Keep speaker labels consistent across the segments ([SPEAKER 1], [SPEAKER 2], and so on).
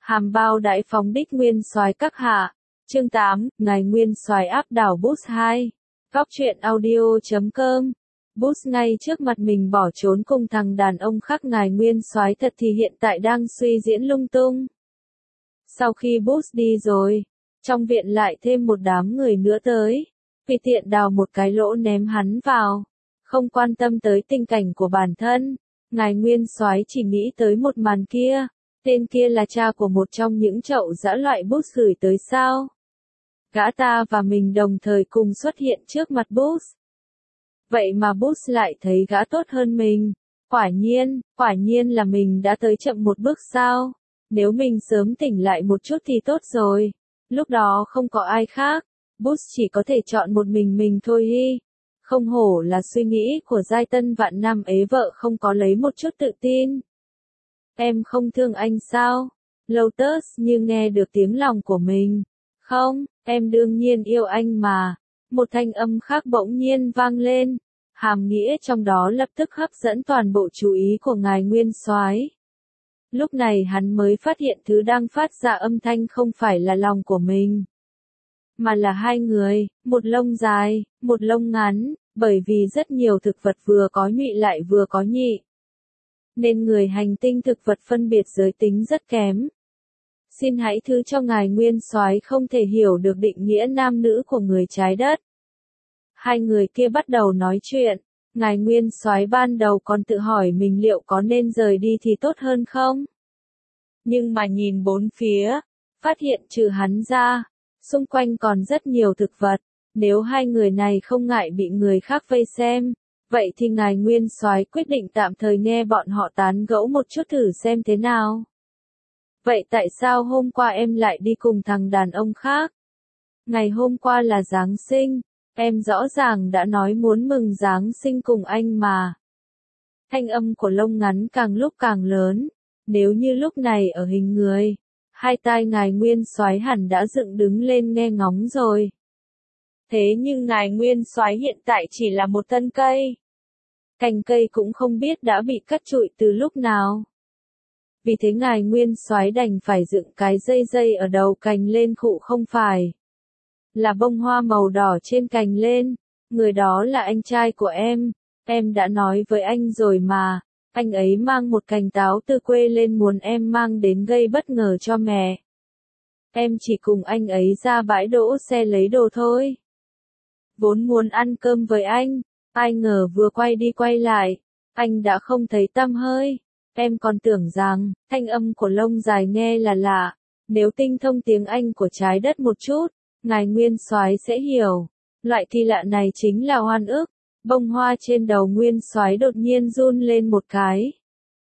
[SPEAKER 1] Hàm bao đại phóng đích nguyên soái các hạ. Chương 8, ngài nguyên soái áp đảo Boost 2. Góc truyện audio.com. Boost ngay trước mặt mình bỏ trốn cùng thằng đàn ông khác, ngài nguyên soái thật thì hiện tại đang suy diễn lung tung. Sau khi Boost đi rồi, trong viện lại thêm một đám người nữa tới, vì tiện đào một cái lỗ ném hắn vào, không quan tâm tới tình cảnh của bản thân. Ngài nguyên soái chỉ nghĩ tới một màn kia, tên kia là cha của một trong những chậu dã loại Boost gửi tới sao? Gã ta và mình đồng thời cùng xuất hiện trước mặt Boost. Vậy mà Boost lại thấy gã tốt hơn mình. Quả nhiên là mình đã tới chậm một bước sao? Nếu mình sớm tỉnh lại một chút thì tốt rồi. Lúc đó không có ai khác, Boost chỉ có thể chọn một mình thôi hi. Không hổ là suy nghĩ của giai tân vạn năm ế vợ không có lấy một chút tự tin. Em không thương anh sao? Lotus như nghe được tiếng lòng của mình. Không, em đương nhiên yêu anh mà. Một thanh âm khác bỗng nhiên vang lên. Hàm nghĩa trong đó lập tức hấp dẫn toàn bộ chú ý của ngài nguyên soái. Lúc này hắn mới phát hiện thứ đang phát ra âm thanh không phải là lòng của mình, mà là hai người, một lông dài, một lông ngắn, bởi vì rất nhiều thực vật vừa có nhụy lại vừa có nhị, nên người hành tinh thực vật phân biệt giới tính rất kém. Xin hãy thứ cho ngài nguyên soái không thể hiểu được định nghĩa nam nữ của người trái đất. Hai người kia bắt đầu nói chuyện. Ngài nguyên soái ban đầu còn tự hỏi mình liệu có nên rời đi thì tốt hơn không? Nhưng mà nhìn bốn phía, phát hiện trừ hắn ra, xung quanh còn rất nhiều thực vật. Nếu hai người này không ngại bị người khác vây xem, vậy thì ngài nguyên soái quyết định tạm thời nghe bọn họ tán gẫu một chút thử xem thế nào. Vậy tại sao hôm qua em lại đi cùng thằng đàn ông khác? Ngày hôm qua là Giáng sinh, em rõ ràng đã nói muốn mừng Giáng sinh cùng anh mà. Thanh âm của lông ngắn càng lúc càng lớn, nếu như lúc này ở hình người, hai tai ngài nguyên soái hẳn đã dựng đứng lên nghe ngóng rồi. Thế nhưng ngài nguyên soái hiện tại chỉ là một thân cây. Cành cây cũng không biết đã bị cắt trụi từ lúc nào. Vì thế ngài nguyên soái đành phải dựng cái dây ở đầu cành lên khụ không phải là bông hoa màu đỏ trên cành lên. Người đó là anh trai của em đã nói với anh rồi mà, anh ấy mang một cành táo từ quê lên muốn em mang đến gây bất ngờ cho mẹ. Em chỉ cùng anh ấy ra bãi đỗ xe lấy đồ thôi. Vốn muốn ăn cơm với anh, ai ngờ vừa quay đi quay lại, anh đã không thấy tăm hơi. Em còn tưởng rằng, thanh âm của lông dài nghe là lạ, nếu tinh thông tiếng Anh của trái đất một chút, ngài nguyên soái sẽ hiểu. Loại kỳ lạ này chính là oan ức. Bông hoa trên đầu nguyên soái đột nhiên run lên một cái.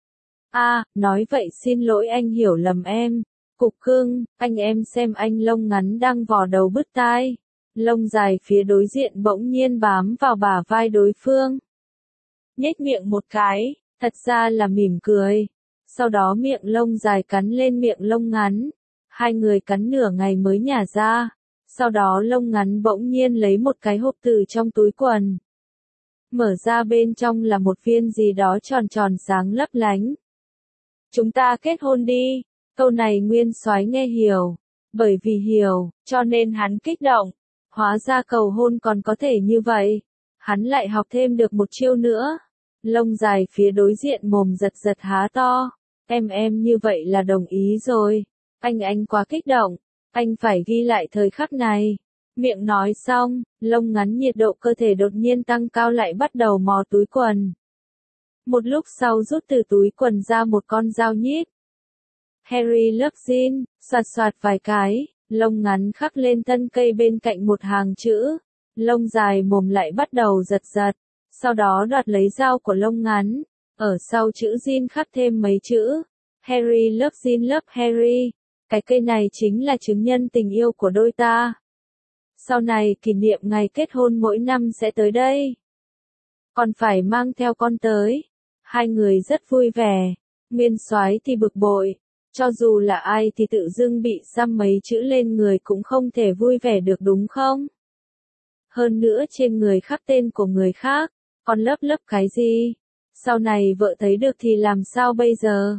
[SPEAKER 1] Nói vậy xin lỗi anh hiểu lầm em. Cục cưng, anh em xem anh lông ngắn đang vò đầu bứt tai. Lông dài phía đối diện bỗng nhiên bám vào bả vai đối phương. Nhếch miệng một cái, thật ra là mỉm cười. Sau đó miệng lông dài cắn lên miệng lông ngắn. Hai người cắn nửa ngày mới nhả ra. Sau đó lông ngắn bỗng nhiên lấy một cái hộp từ trong túi quần. Mở ra bên trong là một viên gì đó tròn tròn sáng lấp lánh. Chúng ta kết hôn đi. Câu này nguyên soái nghe hiểu. Bởi vì hiểu, cho nên hắn kích động. Hóa ra cầu hôn còn có thể như vậy. Hắn lại học thêm được một chiêu nữa. Lông dài phía đối diện mồm giật giật há to. Em như vậy là đồng ý rồi. Anh quá kích động. Anh phải ghi lại thời khắc này. Miệng nói xong, lông ngắn nhiệt độ cơ thể đột nhiên tăng cao lại bắt đầu mò túi quần. Một lúc sau rút từ túi quần ra một con dao nhíp. Harry love Jean, soạt vài cái, lông ngắn khắc lên thân cây bên cạnh một hàng chữ. Lông dài mồm lại bắt đầu giật giật. Sau đó đoạt lấy dao của lông ngắn. Ở sau chữ Jean khắc thêm mấy chữ. Harry love Jean love Harry. Cái cây này chính là chứng nhân tình yêu của đôi ta. Sau này kỷ niệm ngày kết hôn mỗi năm sẽ tới đây. Còn phải mang theo con tới. Hai người rất vui vẻ. Nguyên soái thì bực bội. Cho dù là ai thì tự dưng bị xăm mấy chữ lên người cũng không thể vui vẻ được đúng không? Hơn nữa trên người khắc tên của người khác. Còn lấp cái gì? Sau này vợ thấy được thì làm sao bây giờ?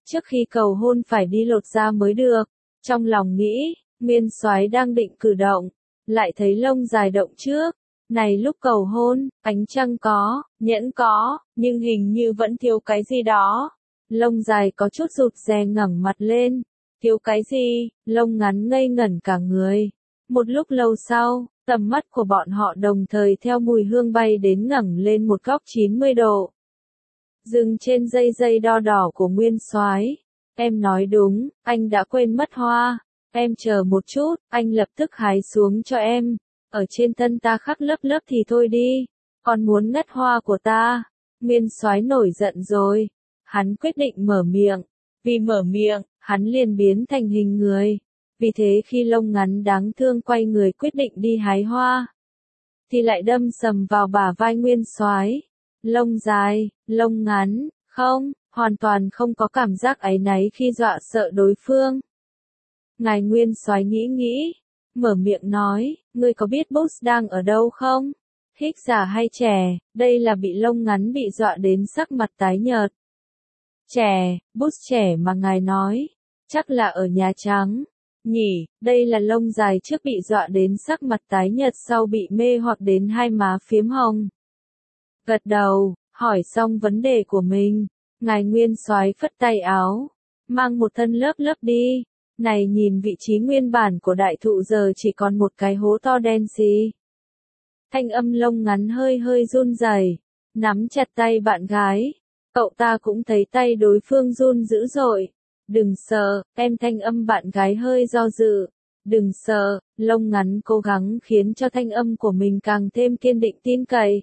[SPEAKER 1] Trước khi cầu hôn phải đi lột da mới được. Trong lòng nghĩ, Nguyên Soái đang định cử động, lại thấy lông dài động trước. Này lúc cầu hôn, ánh trăng có, nhẫn có, nhưng hình như vẫn thiếu cái gì đó. Lông dài có chút rụt rè ngẩng mặt lên. Thiếu cái gì? Lông ngắn ngây ngẩn cả người. Một lúc lâu sau, tầm mắt của bọn họ đồng thời theo mùi hương bay đến ngẩng lên một góc 90 độ. Dừng trên dây đo đỏ của Nguyên Soái. Em nói đúng, anh đã quên mất hoa. Em chờ một chút, anh lập tức hái xuống cho em. Ở trên thân ta khắc lớp thì thôi đi. Còn muốn ngắt hoa của ta. Nguyên Soái nổi giận rồi. Hắn quyết định mở miệng. Vì mở miệng, hắn liền biến thành hình người. Vì thế khi lông ngắn đáng thương quay người quyết định đi hái hoa, thì lại đâm sầm vào bả vai Nguyên Soái. Lông dài, lông ngắn, không, hoàn toàn không có cảm giác áy náy khi dọa sợ đối phương. Ngài Nguyên Soái nghĩ, mở miệng nói, ngươi có biết Boss đang ở đâu không? Hích già hay trẻ, đây là bị lông ngắn bị dọa đến sắc mặt tái nhợt. Trẻ, Boss trẻ mà ngài nói, chắc là ở Nhà Trắng. Nhỉ, đây là lông dài trước bị dọa đến sắc mặt tái nhợt sau bị mê hoặc đến hai má phiếm hồng. Gật đầu, hỏi xong vấn đề của mình, ngài Nguyên Soái phất tay áo, mang một thân lớp đi. Này nhìn vị trí nguyên bản của đại thụ giờ chỉ còn một cái hố to đen xì. Thanh âm lông ngắn hơi run rẩy, nắm chặt tay bạn gái. Cậu ta cũng thấy tay đối phương run dữ dội. Đừng sợ, em thanh âm bạn gái hơi do dự. Đừng sợ, lông ngắn cố gắng khiến cho thanh âm của mình càng thêm kiên định tin cậy.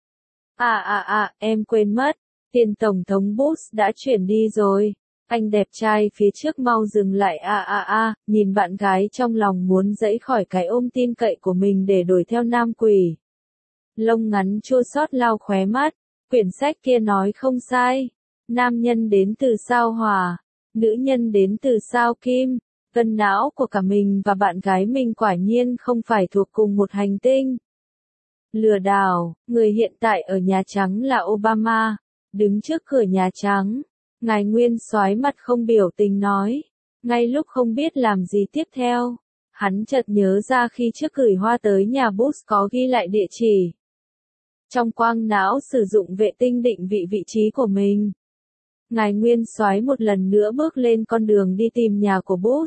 [SPEAKER 1] Em quên mất, tiền Tổng thống Bush đã chuyển đi rồi. Anh đẹp trai phía trước mau dừng lại nhìn bạn gái trong lòng muốn giãy khỏi cái ôm tin cậy của mình để đuổi theo nam quỷ. Lông ngắn chua xót lau khóe mắt, quyển sách kia nói không sai. Nam nhân đến từ sao Hỏa, nữ nhân đến từ sao Kim. Cân não của cả mình và bạn gái mình quả nhiên không phải thuộc cùng một hành tinh. Lừa đảo, người hiện tại ở Nhà Trắng là Obama, đứng trước cửa Nhà Trắng. Ngài Nguyên Soái mặt không biểu tình nói, ngay lúc không biết làm gì tiếp theo, hắn chợt nhớ ra khi trước gửi hoa tới nhà Bush có ghi lại địa chỉ. Trong quang não sử dụng vệ tinh định vị trí của mình. Ngài Nguyên Soái một lần nữa bước lên con đường đi tìm nhà của Bush.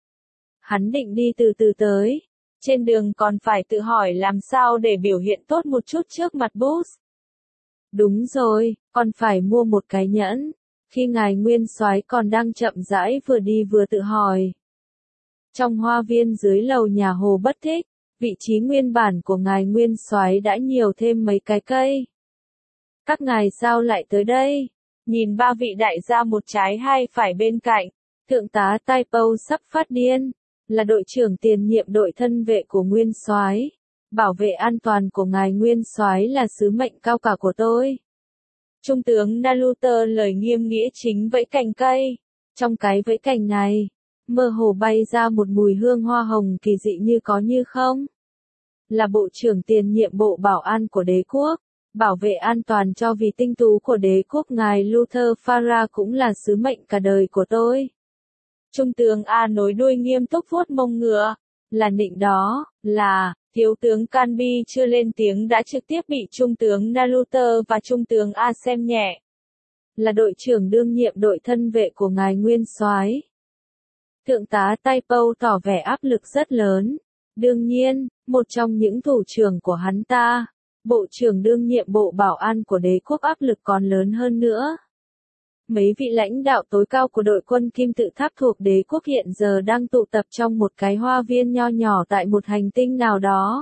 [SPEAKER 1] Hắn định đi từ từ tới, trên đường còn phải tự hỏi làm sao để biểu hiện tốt một chút trước mặt Bush. Đúng rồi, còn phải mua một cái nhẫn. Khi ngài Nguyên Soái còn đang chậm rãi vừa đi vừa tự hỏi. Trong hoa viên dưới lầu nhà Hồ Bất Thích, vị trí nguyên bản của ngài Nguyên Soái đã nhiều thêm mấy cái cây. Các ngài sao lại tới đây? Nhìn ba vị đại gia một trái hai phải bên cạnh, thượng tá Typo sắp phát điên, là đội trưởng tiền nhiệm đội thân vệ của Nguyên Soái. Bảo vệ an toàn của ngài Nguyên Soái là sứ mệnh cao cả của tôi. Trung tướng Naruto lời nghiêm nghĩa chính vẫy cành cây. Trong cái vẫy cành này, mơ hồ bay ra một mùi hương hoa hồng kỳ dị như có như không. Là bộ trưởng tiền nhiệm bộ bảo an của đế quốc, bảo vệ an toàn cho vị tinh tú của đế quốc ngài Luther Farah cũng là sứ mệnh cả đời của tôi. Trung tướng A nối đuôi nghiêm túc vuốt mông ngựa. Là nịnh đó, là, thiếu tướng Canby chưa lên tiếng đã trực tiếp bị trung tướng Naruto và trung tướng A xem nhẹ. Là đội trưởng đương nhiệm đội thân vệ của ngài Nguyên Soái. Thượng tá Typo tỏ vẻ áp lực rất lớn. Đương nhiên, một trong những thủ trưởng của hắn ta, bộ trưởng đương nhiệm bộ bảo an của đế quốc áp lực còn lớn hơn nữa. Mấy vị lãnh đạo tối cao của đội quân kim tự tháp thuộc đế quốc hiện giờ đang tụ tập trong một cái hoa viên nho nhỏ tại một hành tinh nào đó.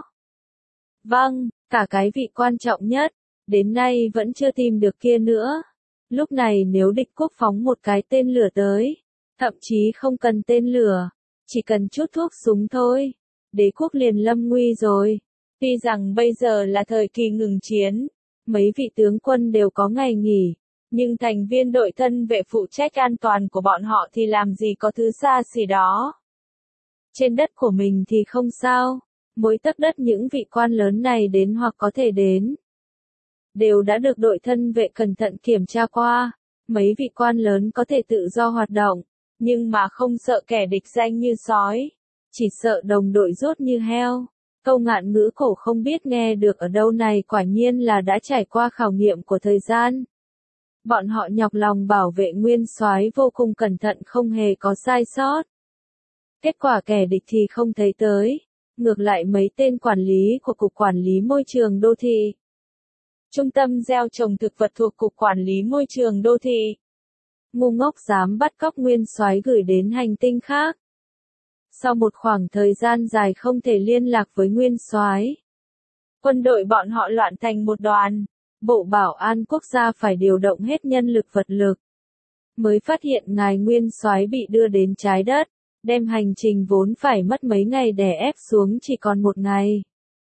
[SPEAKER 1] Vâng, cả cái vị quan trọng nhất, đến nay vẫn chưa tìm được kia nữa. Lúc này nếu địch quốc phóng một cái tên lửa tới, thậm chí không cần tên lửa, chỉ cần chút thuốc súng thôi, đế quốc liền lâm nguy rồi. Tuy rằng bây giờ là thời kỳ ngừng chiến, mấy vị tướng quân đều có ngày nghỉ. Nhưng thành viên đội thân vệ phụ trách an toàn của bọn họ thì làm gì có thứ xa xỉ đó. Trên đất của mình thì không sao, mỗi tấc đất những vị quan lớn này đến hoặc có thể đến, đều đã được đội thân vệ cẩn thận kiểm tra qua. Mấy vị quan lớn có thể tự do hoạt động, nhưng mà không sợ kẻ địch danh như sói, chỉ sợ đồng đội rốt như heo. Câu ngạn ngữ cổ không biết nghe được ở đâu này quả nhiên là đã trải qua khảo nghiệm của thời gian. Bọn họ nhọc lòng bảo vệ nguyên soái vô cùng cẩn thận không hề có sai sót. Kết quả kẻ địch thì không thấy tới, ngược lại mấy tên quản lý của Cục Quản lý Môi trường Đô thị. Trung tâm gieo trồng thực vật thuộc Cục Quản lý Môi trường Đô thị. Ngu ngốc dám bắt cóc nguyên soái gửi đến hành tinh khác. Sau một khoảng thời gian dài không thể liên lạc với nguyên soái, quân đội bọn họ loạn thành một đoàn, Bộ Bảo an Quốc gia phải điều động hết nhân lực vật lực. Mới phát hiện ngài nguyên soái bị đưa đến trái đất, đem hành trình vốn phải mất mấy ngày đè ép xuống chỉ còn một ngày.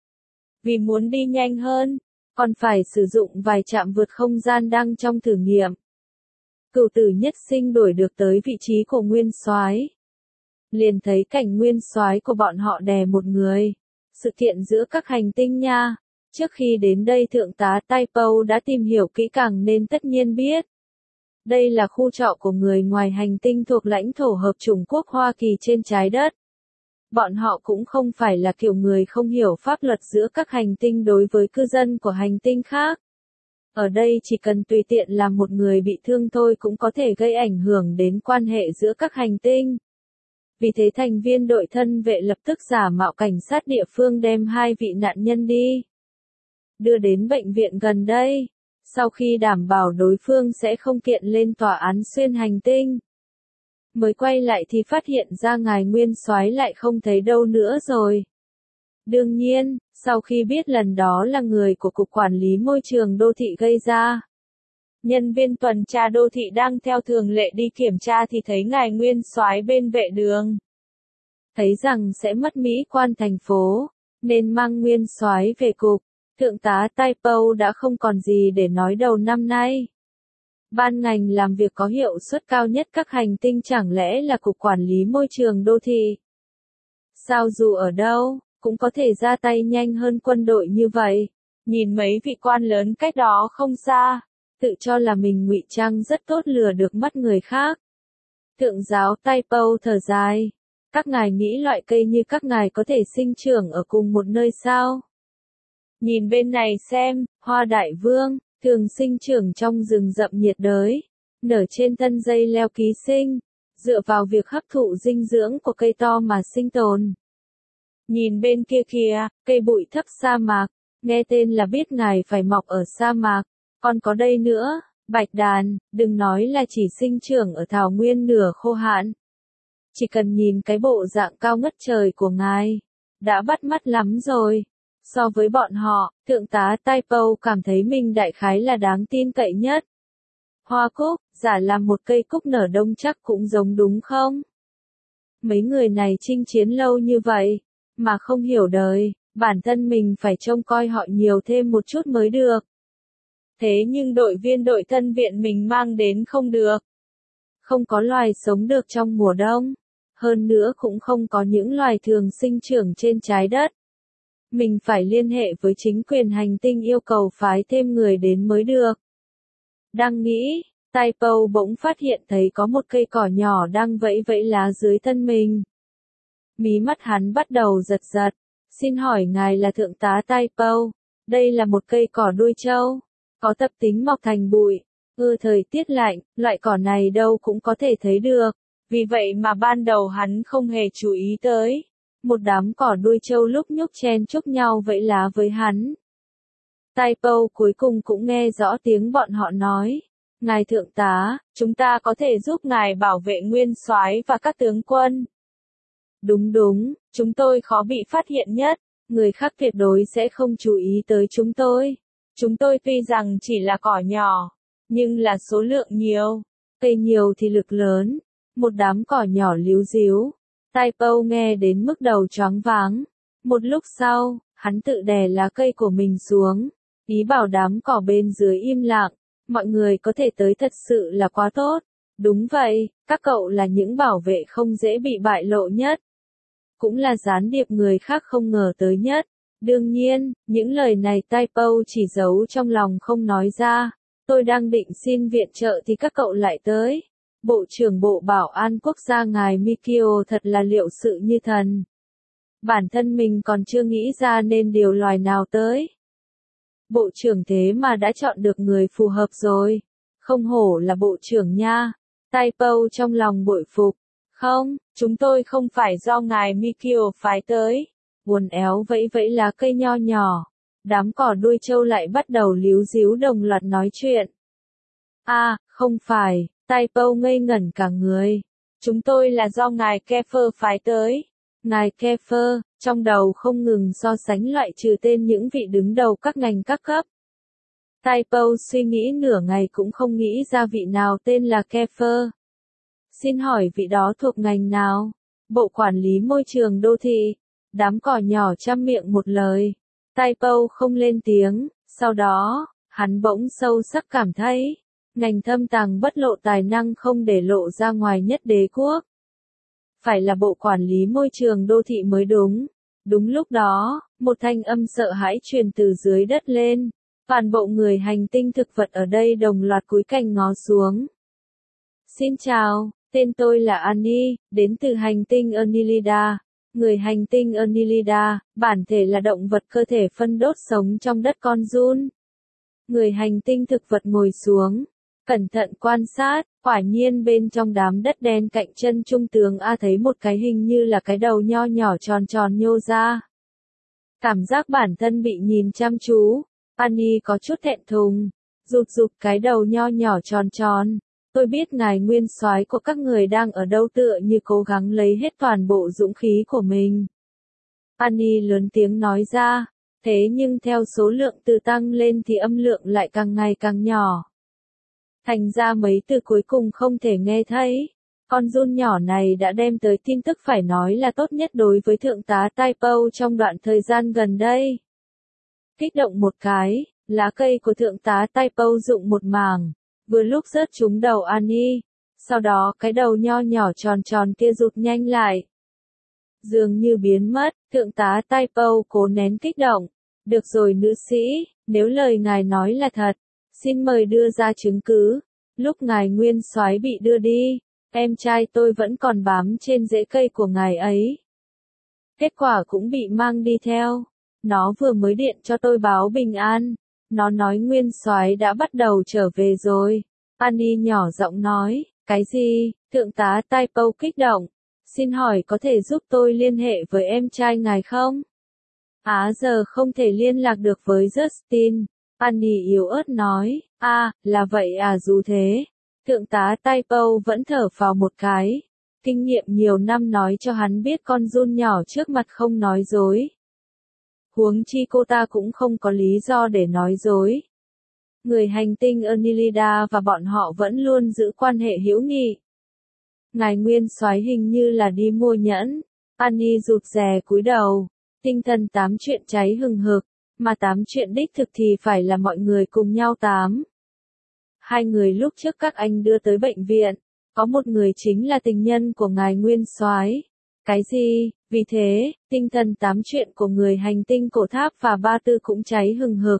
[SPEAKER 1] Vì muốn đi nhanh hơn, còn phải sử dụng vài trạm vượt không gian đang trong thử nghiệm. Cửu tử nhất sinh đuổi được tới vị trí của nguyên soái, liền thấy cảnh nguyên soái của bọn họ đè một người. Sự kiện giữa các hành tinh nha. Trước khi đến đây thượng tá Taipo đã tìm hiểu kỹ càng nên tất nhiên biết. Đây là khu trọ của người ngoài hành tinh thuộc lãnh thổ hợp chủng quốc Hoa Kỳ trên trái đất. Bọn họ cũng không phải là kiểu người không hiểu pháp luật giữa các hành tinh đối với cư dân của hành tinh khác. Ở đây chỉ cần tùy tiện làm một người bị thương thôi cũng có thể gây ảnh hưởng đến quan hệ giữa các hành tinh. Vì thế thành viên đội thân vệ lập tức giả mạo cảnh sát địa phương đem hai vị nạn nhân đi, đưa đến bệnh viện gần đây. Sau khi đảm bảo đối phương sẽ không kiện lên tòa án xuyên hành tinh, mới quay lại thì phát hiện ra ngài nguyên soái lại không thấy đâu nữa rồi. Đương nhiên, sau khi biết lần đó là người của Cục Quản lý Môi trường Đô thị gây ra, nhân viên tuần tra đô thị đang theo thường lệ đi kiểm tra thì thấy ngài nguyên soái bên vệ đường. Thấy rằng sẽ mất mỹ quan thành phố, nên mang nguyên soái về cục. Thượng tá Taipo đã không còn gì để nói đầu năm nay. Ban ngành làm việc có hiệu suất cao nhất các hành tinh chẳng lẽ là Cục Quản lý Môi trường Đô thị? Sao dù ở đâu, cũng có thể ra tay nhanh hơn quân đội như vậy. Nhìn mấy vị quan lớn cách đó không xa, tự cho là mình ngụy trang rất tốt lừa được mắt người khác. Thượng giáo Taipo thở dài. Các ngài nghĩ loại cây như các ngài có thể sinh trưởng ở cùng một nơi sao? Nhìn bên này xem, hoa đại vương, thường sinh trưởng trong rừng rậm nhiệt đới, nở trên thân dây leo ký sinh, dựa vào việc hấp thụ dinh dưỡng của cây to mà sinh tồn. Nhìn bên kia kìa, cây bụi thấp sa mạc, nghe tên là biết ngài phải mọc ở sa mạc, còn có đây nữa, bạch đàn, đừng nói là chỉ sinh trưởng ở thảo nguyên nửa khô hạn. Chỉ cần nhìn cái bộ dạng cao ngất trời của ngài, đã bắt mắt lắm rồi. So với bọn họ, thượng tá Taipo cảm thấy mình đại khái là đáng tin cậy nhất. Hoa cúc, giả làm một cây cúc nở đông chắc cũng giống đúng không? Mấy người này chinh chiến lâu như vậy, mà không hiểu đời, bản thân mình phải trông coi họ nhiều thêm một chút mới được. Thế nhưng đội viên đội thân viện mình mang đến không được. Không có loài sống được trong mùa đông. Hơn nữa cũng không có những loài thường sinh trưởng trên trái đất. Mình phải liên hệ với chính quyền hành tinh yêu cầu phái thêm người đến mới được. Đang nghĩ, Taipo bỗng phát hiện thấy có một cây cỏ nhỏ đang vẫy vẫy lá dưới thân mình. Mí mắt hắn bắt đầu giật giật. Xin hỏi ngài là thượng tá Taipo, đây là một cây cỏ đuôi trâu, có tập tính mọc thành bụi. Thời tiết lạnh, loại cỏ này đâu cũng có thể thấy được. Vì vậy mà ban đầu hắn không hề chú ý tới. Một đám cỏ đuôi trâu lúc nhúc chen chúc nhau vẫy lá với hắn. Taipo cuối cùng cũng nghe rõ tiếng bọn họ nói. Ngài thượng tá, chúng ta có thể giúp ngài bảo vệ nguyên soái và các tướng quân. Đúng, chúng tôi khó bị phát hiện nhất. Người khác tuyệt đối sẽ không chú ý tới chúng tôi. Chúng tôi tuy rằng chỉ là cỏ nhỏ, nhưng là số lượng nhiều. Cây nhiều thì lực lớn. Một đám cỏ nhỏ líu díu. Taipo nghe đến mức đầu choáng váng. Một lúc sau, hắn tự đè lá cây của mình xuống. Ý bảo đám cỏ bên dưới im lặng. Mọi người có thể tới thật sự là quá tốt. Đúng vậy, các cậu là những bảo vệ không dễ bị bại lộ nhất. Cũng là gián điệp người khác không ngờ tới nhất. Đương nhiên, những lời này Taipo chỉ giấu trong lòng không nói ra. Tôi đang định xin viện trợ thì các cậu lại tới. Bộ trưởng Bộ Bảo an Quốc gia ngài Mikio thật là liệu sự như thần. Bản thân mình còn chưa nghĩ ra nên điều loài nào tới. Bộ trưởng thế mà đã chọn được người phù hợp rồi. Không hổ là bộ trưởng nha. Taipo trong lòng bội phục. Không, chúng tôi không phải do ngài Mikio phái tới. Buồn éo vẫy vẫy lá cây nho nhỏ. Đám cỏ đuôi trâu lại bắt đầu líu díu đồng loạt nói chuyện. Không phải, Taipo ngây ngẩn cả người. Chúng tôi là do ngài Kefer phái tới. Ngài Kefer, trong đầu không ngừng so sánh loại trừ tên những vị đứng đầu các ngành các cấp. Taipo suy nghĩ nửa ngày cũng không nghĩ ra vị nào tên là Kefer. Xin hỏi vị đó thuộc ngành nào? Bộ quản lý môi trường đô thị. Đám cỏ nhỏ chăm miệng một lời. Taipo không lên tiếng, sau đó, hắn bỗng sâu sắc cảm thấy, ngành thâm tàng bất lộ tài năng không để lộ ra ngoài nhất đế quốc. Phải là bộ quản lý môi trường đô thị mới đúng. Đúng lúc đó, một thanh âm sợ hãi truyền từ dưới đất lên. Toàn bộ người hành tinh thực vật ở đây đồng loạt cúi cành ngó xuống. Xin chào, tên tôi là Annie, đến từ hành tinh Annelida. Người hành tinh Annelida, bản thể là động vật cơ thể phân đốt sống trong đất con giun. Người hành tinh thực vật ngồi xuống, cẩn thận quan sát, quả nhiên bên trong đám đất đen cạnh chân trung tướng A thấy một cái hình như là cái đầu nho nhỏ tròn tròn nhô ra. Cảm giác bản thân bị nhìn chăm chú, Annie có chút thẹn thùng, rụt rụt cái đầu nho nhỏ tròn tròn. Tôi biết ngài nguyên soái của các người đang ở đâu tựa như cố gắng lấy hết toàn bộ dũng khí của mình. Annie lớn tiếng nói ra, thế nhưng theo số lượng từ tăng lên thì âm lượng lại càng ngày càng nhỏ. Thành ra mấy từ cuối cùng không thể nghe thấy. Con giun nhỏ này đã đem tới tin tức phải nói là tốt nhất đối với thượng tá Taipo trong đoạn thời gian gần đây. Kích động một cái, lá cây của thượng tá Taipo rụng một mảng. Vừa lúc rớt trúng đầu Annie, sau đó cái đầu nho nhỏ tròn tròn kia rụt nhanh lại. Dường như biến mất, thượng tá Taipo cố nén kích động. Được rồi nữ sĩ, nếu lời ngài nói là thật, xin mời đưa ra chứng cứ. Lúc ngài nguyên soái bị đưa đi, em trai tôi vẫn còn bám trên rễ cây của ngài ấy. Kết quả cũng bị mang đi theo. Nó vừa mới điện cho tôi báo bình an. Nó nói nguyên soái đã bắt đầu trở về rồi. Annie nhỏ giọng nói, cái gì? Thượng tá Taipo kích động. Xin hỏi có thể giúp tôi liên hệ với em trai ngài không? Giờ không thể liên lạc được với Justin. Annie yếu ớt nói, là vậy dù thế. Thượng tá Taipo vẫn thở phào một cái. Kinh nghiệm nhiều năm nói cho hắn biết con giun nhỏ trước mặt không nói dối. Huống chi cô ta cũng không có lý do để nói dối. Người hành tinh Annelida và bọn họ vẫn luôn giữ quan hệ hữu nghị. Ngài nguyên soái hình như là đi mua nhẫn. Annie rụt rè cúi đầu. Tinh thần tám chuyện cháy hừng hực, mà tám chuyện đích thực thì phải là mọi người cùng nhau tám. Hai người lúc trước các anh đưa tới bệnh viện, có một người chính là tình nhân của ngài nguyên soái. Cái gì? Vì thế, tinh thần tám chuyện của người hành tinh cổ tháp và ba tư cũng cháy hừng hực.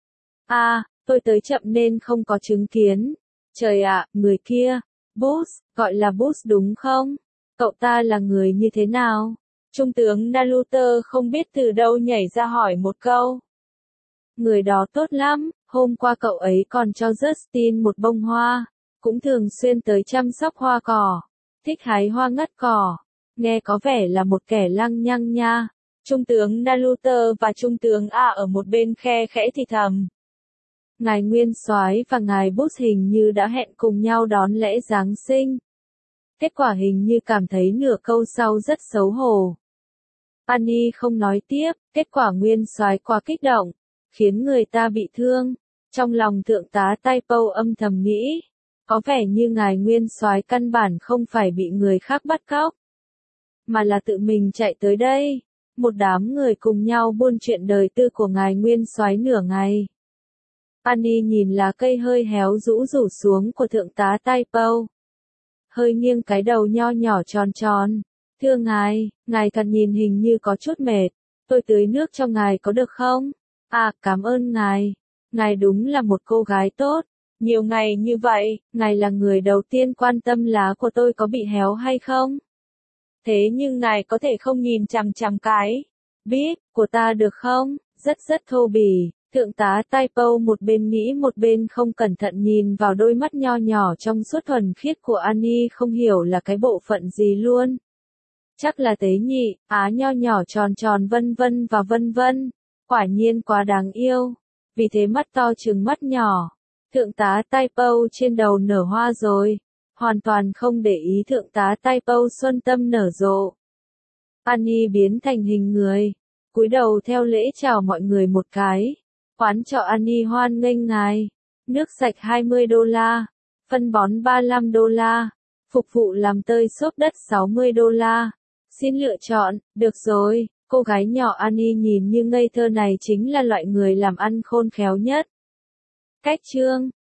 [SPEAKER 1] Tôi tới chậm nên không có chứng kiến. Trời ạ, người kia, Boss, gọi là Boss đúng không? Cậu ta là người như thế nào? Trung tướng Naruto không biết từ đâu nhảy ra hỏi một câu. Người đó tốt lắm, hôm qua cậu ấy còn cho Justin một bông hoa, cũng thường xuyên tới chăm sóc hoa cỏ, thích hái hoa ngắt cỏ. Nghe có vẻ là một kẻ lăng nhăng nha. Trung tướng Naruto và Trung tướng A ở một bên khe khẽ thì thầm. Ngài nguyên soái và ngài Boss hình như đã hẹn cùng nhau đón lễ Giáng sinh. Kết quả hình như cảm thấy nửa câu sau rất xấu hổ. Annie không nói tiếp, kết quả nguyên soái quá kích động, khiến người ta bị thương. Trong lòng thượng tá Taipo âm thầm nghĩ, có vẻ như ngài nguyên soái căn bản không phải bị người khác bắt cóc, mà là tự mình chạy tới đây. Một đám người cùng nhau buôn chuyện đời tư của ngài nguyên soái nửa ngày. Annie nhìn lá cây hơi héo rũ rủ xuống của thượng tá Taipo. Hơi nghiêng cái đầu nho nhỏ tròn tròn. Thưa ngài, ngài thật nhìn hình như có chút mệt. Tôi tưới nước cho ngài có được không? Cảm ơn ngài. Ngài đúng là một cô gái tốt. Nhiều ngày như vậy, ngài là người đầu tiên quan tâm lá của tôi có bị héo hay không? Thế nhưng ngài có thể không nhìn chằm chằm cái bíp của ta được không? Rất thô bỉ. Thượng tá Typo một bên nghĩ một bên không cẩn thận nhìn vào đôi mắt nho nhỏ trong suốt thuần khiết của Annie, không hiểu là cái bộ phận gì luôn. Chắc là tế nhị, á nho nhỏ tròn tròn vân vân và vân vân. Quả nhiên quá đáng yêu. Vì thế mắt to trừng mắt nhỏ. Thượng tá Typo trên đầu nở hoa rồi. Hoàn toàn không để ý thượng tá Typo xuân tâm nở rộ. Annie biến thành hình người. Cúi đầu theo lễ chào mọi người một cái. Quán trọ Annie hoan nghênh ngài. Nước sạch $20. Phân bón $35. Phục vụ làm tơi xốp đất $60. Xin lựa chọn, được rồi, cô gái nhỏ Annie nhìn như ngây thơ này chính là loại người làm ăn khôn khéo nhất. Cách chương